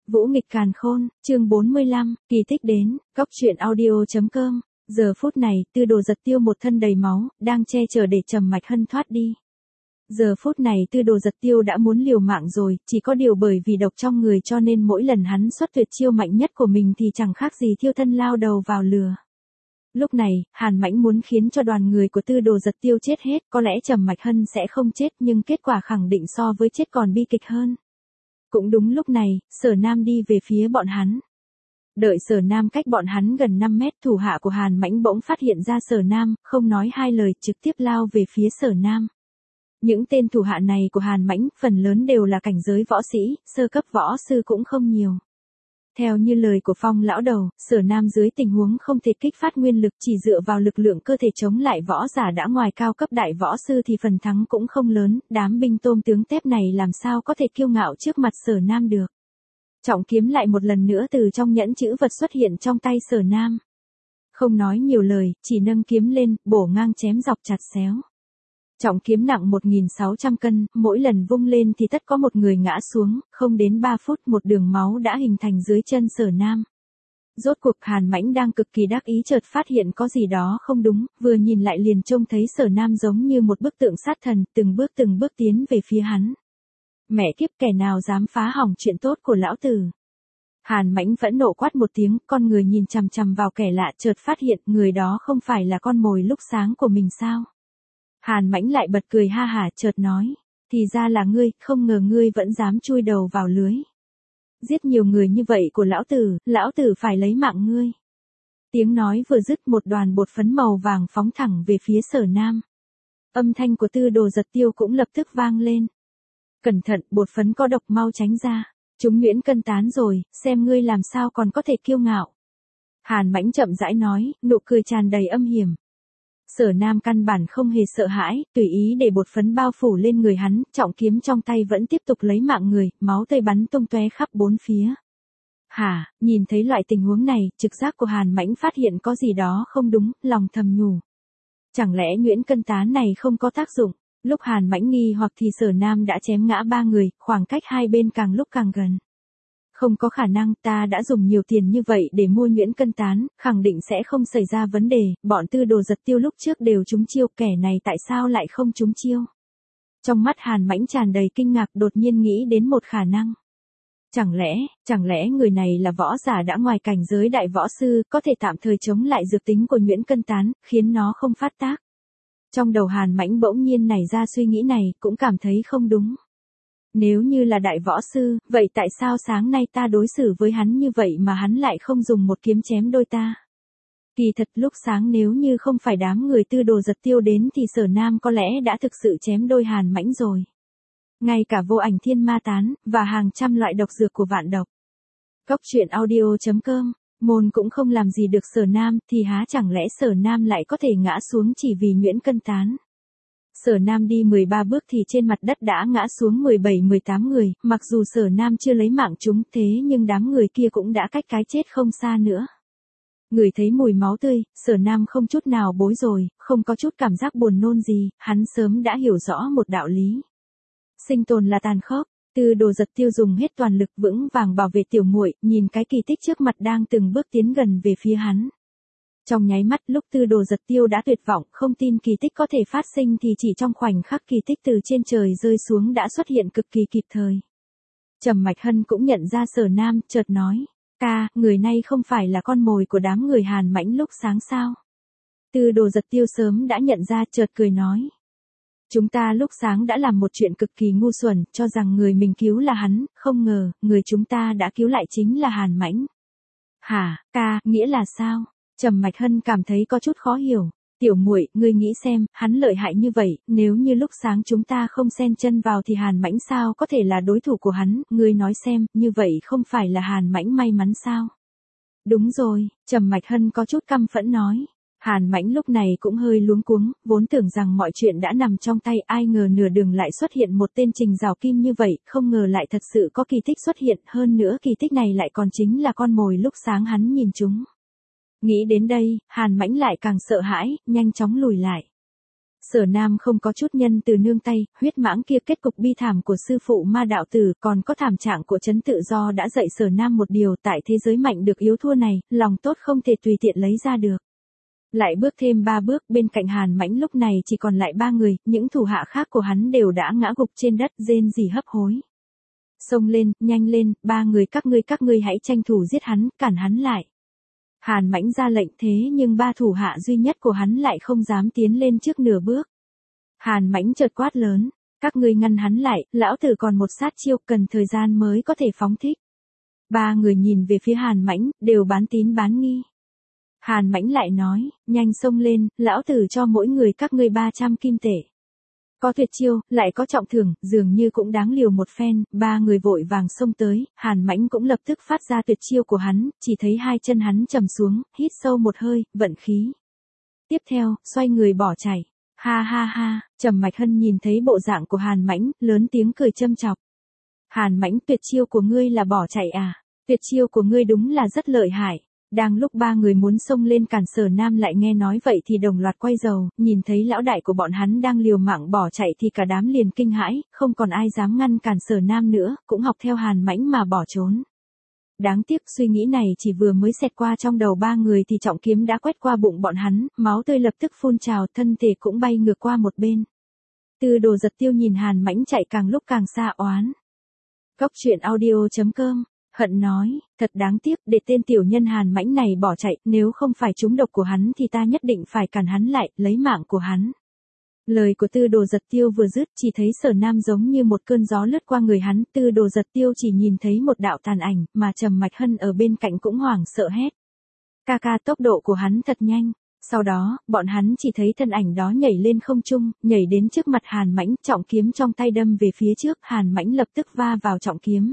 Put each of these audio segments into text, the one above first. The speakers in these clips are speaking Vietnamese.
Vũ nghịch càn khôn, chương 45, kỳ tích đến, Cóc truyện audio.com. Giờ phút này, Tư Đồ Giật Tiêu một thân đầy máu, đang che chở để Trầm Mạch Hân thoát đi. Giờ phút này Tư Đồ Giật Tiêu đã muốn liều mạng rồi, chỉ có điều bởi vì độc trong người cho nên mỗi lần hắn xuất tuyệt chiêu mạnh nhất của mình thì chẳng khác gì thiêu thân lao đầu vào lửa. Lúc này, Hàn Mãnh muốn khiến cho đoàn người của Tư Đồ Giật Tiêu chết hết, có lẽ Trầm Mạch Hân sẽ không chết nhưng kết quả khẳng định so với chết còn bi kịch hơn. Cũng đúng lúc này, Sở Nam đi về phía bọn hắn. Đợi Sở Nam cách bọn hắn gần 5 mét, thủ hạ của Hàn Mãnh bỗng phát hiện ra Sở Nam, không nói hai lời trực tiếp lao về phía Sở Nam. Những tên thủ hạ này của Hàn Mãnh, phần lớn đều là cảnh giới võ sĩ, sơ cấp võ sư cũng không nhiều. Theo như lời của Phong lão đầu, Sở Nam dưới tình huống không thể kích phát nguyên lực chỉ dựa vào lực lượng cơ thể chống lại võ giả đã ngoài cao cấp đại võ sư thì phần thắng cũng không lớn, đám binh tôm tướng tép này làm sao có thể kiêu ngạo trước mặt Sở Nam được. Trọng kiếm lại một lần nữa từ trong nhẫn chữ vật xuất hiện trong tay Sở Nam. Không nói nhiều lời, chỉ nâng kiếm lên, bổ ngang chém dọc chặt xéo. Trọng kiếm nặng 1.600 cân, mỗi lần vung lên thì tất có một người ngã xuống, không đến 3 phút một đường máu đã hình thành dưới chân Sở Nam. Rốt cuộc Hàn Mãnh đang cực kỳ đắc ý chợt phát hiện có gì đó không đúng, vừa nhìn lại liền trông thấy Sở Nam giống như một bức tượng sát thần, từng bước tiến về phía hắn. Mẹ kiếp, kẻ nào dám phá hỏng chuyện tốt của lão tử. Hàn Mãnh vẫn nộ quát một tiếng, con người nhìn chằm chằm vào kẻ lạ chợt phát hiện người đó không phải là con mồi lúc sáng của mình sao. Hàn Mãnh lại bật cười ha hả chợt nói, thì ra là ngươi, không ngờ ngươi vẫn dám chui đầu vào lưới. Giết nhiều người như vậy của lão tử phải lấy mạng ngươi. Tiếng nói vừa dứt một đoàn bột phấn màu vàng phóng thẳng về phía Sở Nam. Âm thanh của Tư Đồ Giật Tiêu cũng lập tức vang lên. Cẩn thận, bột phấn có độc, mau tránh ra. Chúng nhuyễn cân tán rồi, xem ngươi làm sao còn có thể kiêu ngạo. Hàn Mãnh chậm rãi nói, nụ cười tràn đầy âm hiểm. Sở Nam căn bản không hề sợ hãi, tùy ý để bột phấn bao phủ lên người hắn, trọng kiếm trong tay vẫn tiếp tục lấy mạng người, máu tươi bắn tung tóe khắp bốn phía. Nhìn thấy loại tình huống này, trực giác của Hàn Mãnh phát hiện có gì đó không đúng, lòng thầm nhủ. Chẳng lẽ nhuyễn cân tán này không có tác dụng? Lúc Hàn Mãnh nghi hoặc thì Sở Nam đã chém ngã 3 người, khoảng cách hai bên càng lúc càng gần. Không có khả năng, ta đã dùng nhiều tiền như vậy để mua nhuyễn cân tán, khẳng định sẽ không xảy ra vấn đề, bọn Tư Đồ Giật Tiêu lúc trước đều trúng chiêu, kẻ này tại sao lại không trúng chiêu? Trong mắt Hàn Mãnh tràn đầy kinh ngạc, đột nhiên nghĩ đến một khả năng. Chẳng lẽ người này là võ giả đã ngoài cảnh giới đại võ sư, có thể tạm thời chống lại dược tính của nhuyễn cân tán, khiến nó không phát tác. Trong đầu Hàn Mãnh bỗng nhiên nảy ra suy nghĩ này, cũng cảm thấy không đúng. Nếu như là đại võ sư, vậy tại sao sáng nay ta đối xử với hắn như vậy mà hắn lại không dùng một kiếm chém đôi ta? Kỳ thật lúc sáng nếu như không phải đám người Tư Đồ Giật Tiêu đến thì Sở Nam có lẽ đã thực sự chém đôi Hàn Mãnh rồi. Ngay cả vô ảnh thiên ma tán, và hàng trăm loại độc dược của vạn độc. Cóc truyện audio.com, môn cũng không làm gì được Sở Nam, thì há chẳng lẽ Sở Nam lại có thể ngã xuống chỉ vì nhuyễn cân tán. Sở Nam đi 13 bước thì trên mặt đất đã ngã xuống 17-18 người, mặc dù Sở Nam chưa lấy mạng chúng thế nhưng đám người kia cũng đã cách cái chết không xa nữa. Người thấy mùi máu tươi, Sở Nam không chút nào bối rối, không có chút cảm giác buồn nôn gì, hắn sớm đã hiểu rõ một đạo lý. Sinh tồn là tàn khốc. Tư Đồ Giật Tiêu dùng hết toàn lực vững vàng bảo vệ tiểu muội, nhìn cái kỳ tích trước mặt đang từng bước tiến gần về phía hắn. Trong nháy mắt lúc Tư Đồ Giật Tiêu đã tuyệt vọng, không tin kỳ tích có thể phát sinh thì chỉ trong khoảnh khắc kỳ tích từ trên trời rơi xuống đã xuất hiện cực kỳ kịp thời. Trầm Mạch Hân cũng nhận ra Sở Nam, chợt nói, người này không phải là con mồi của đám người Hàn Mãnh lúc sáng sao? Tư Đồ Giật Tiêu sớm đã nhận ra, chợt cười nói. Chúng ta lúc sáng đã làm một chuyện cực kỳ ngu xuẩn, cho rằng người mình cứu là hắn, không ngờ, người chúng ta đã cứu lại chính là Hàn Mãnh. Nghĩa là sao? Trầm Mạch Hân cảm thấy có chút khó hiểu. Tiểu muội, ngươi nghĩ xem, hắn lợi hại như vậy, nếu như lúc sáng chúng ta không xen chân vào thì Hàn Mãnh sao có thể là đối thủ của hắn, ngươi nói xem, như vậy không phải là Hàn Mãnh may mắn sao? Đúng rồi, Trầm Mạch Hân có chút căm phẫn nói. Hàn Mãnh lúc này cũng hơi luống cuống, vốn tưởng rằng mọi chuyện đã nằm trong tay, ai ngờ nửa đường lại xuất hiện một tên Trình Giảo Kim như vậy, không ngờ lại thật sự có kỳ tích xuất hiện, hơn nữa kỳ tích này lại còn chính là con mồi lúc sáng hắn nhìn chúng. Nghĩ đến đây, Hàn Mãnh lại càng sợ hãi, nhanh chóng lùi lại. Sở Nam không có chút nhân từ nương tay, huyết mãng kia kết cục bi thảm của sư phụ ma đạo tử, còn có thảm trạng của Trấn Tự Do đã dạy Sở Nam một điều, tại thế giới mạnh được yếu thua này, lòng tốt không thể tùy tiện lấy ra được. Lại bước thêm 3 bước, bên cạnh Hàn Mãnh lúc này chỉ còn lại 3 người, những thủ hạ khác của hắn đều đã ngã gục trên đất, rên rỉ hấp hối. Xông lên, nhanh lên, 3 người các ngươi hãy tranh thủ giết hắn, cản hắn lại. Hàn Mãnh ra lệnh, thế nhưng 3 thủ hạ duy nhất của hắn lại không dám tiến lên trước nửa bước. Hàn Mãnh chợt quát lớn, các ngươi ngăn hắn lại, lão tử còn một sát chiêu, cần thời gian mới có thể phóng thích. 3 người nhìn về phía Hàn Mãnh, đều bán tín bán nghi. Hàn Mãnh lại nói, nhanh xông lên, lão tử cho mỗi người các ngươi 300 kim tệ. Có tuyệt chiêu, lại có trọng thưởng, dường như cũng đáng liều một phen, 3 người vội vàng xông tới, Hàn Mãnh cũng lập tức phát ra tuyệt chiêu của hắn, chỉ thấy 2 chân hắn trầm xuống, hít sâu một hơi, vận khí. Tiếp theo, xoay người bỏ chạy. Ha ha ha, Trầm Mạch Hân nhìn thấy bộ dạng của Hàn Mãnh, lớn tiếng cười châm chọc. Hàn Mãnh, tuyệt chiêu của ngươi là bỏ chạy à? Tuyệt chiêu của ngươi đúng là rất lợi hại. Đang lúc 3 người muốn xông lên cản Sở Nam lại nghe nói vậy thì đồng loạt quay đầu, nhìn thấy lão đại của bọn hắn đang liều mạng bỏ chạy thì cả đám liền kinh hãi, không còn ai dám ngăn cản Sở Nam nữa, cũng học theo Hàn Mãnh mà bỏ trốn. Đáng tiếc suy nghĩ này chỉ vừa mới xẹt qua trong đầu 3 người thì trọng kiếm đã quét qua bụng bọn hắn, máu tươi lập tức phun trào, thân thể cũng bay ngược qua một bên. Tư Đồ Giật Tiêu nhìn Hàn Mãnh chạy càng lúc càng xa oán. Góc truyện audio.com Hận nói, thật đáng tiếc, để tên tiểu nhân Hàn Mãnh này bỏ chạy, nếu không phải trúng độc của hắn thì ta nhất định phải cản hắn lại, lấy mạng của hắn. Lời của Tư Đồ Giật Tiêu vừa dứt, chỉ thấy Sở Nam giống như một cơn gió lướt qua người hắn, Tư Đồ Giật Tiêu chỉ nhìn thấy một đạo tàn ảnh, mà Trầm Mạch Hân ở bên cạnh cũng hoảng sợ hét. Ca tốc độ của hắn thật nhanh. Sau đó, bọn hắn chỉ thấy thân ảnh đó nhảy lên không trung, nhảy đến trước mặt Hàn Mãnh, trọng kiếm trong tay đâm về phía trước, Hàn Mãnh lập tức va vào trọng kiếm.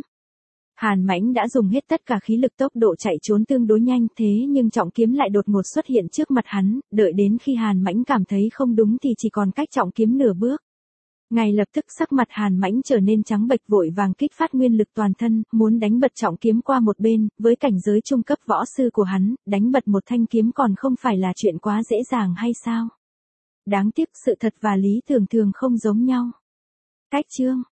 Hàn Mãnh đã dùng hết tất cả khí lực, tốc độ chạy trốn tương đối nhanh, thế nhưng trọng kiếm lại đột ngột xuất hiện trước mặt hắn, đợi đến khi Hàn Mãnh cảm thấy không đúng thì chỉ còn cách trọng kiếm nửa bước. Ngay lập tức sắc mặt Hàn Mãnh trở nên trắng bệch, vội vàng kích phát nguyên lực toàn thân, muốn đánh bật trọng kiếm qua một bên, với cảnh giới trung cấp võ sư của hắn, đánh bật một thanh kiếm còn không phải là chuyện quá dễ dàng hay sao? Đáng tiếc sự thật và lý tưởng thường không giống nhau. Cách chương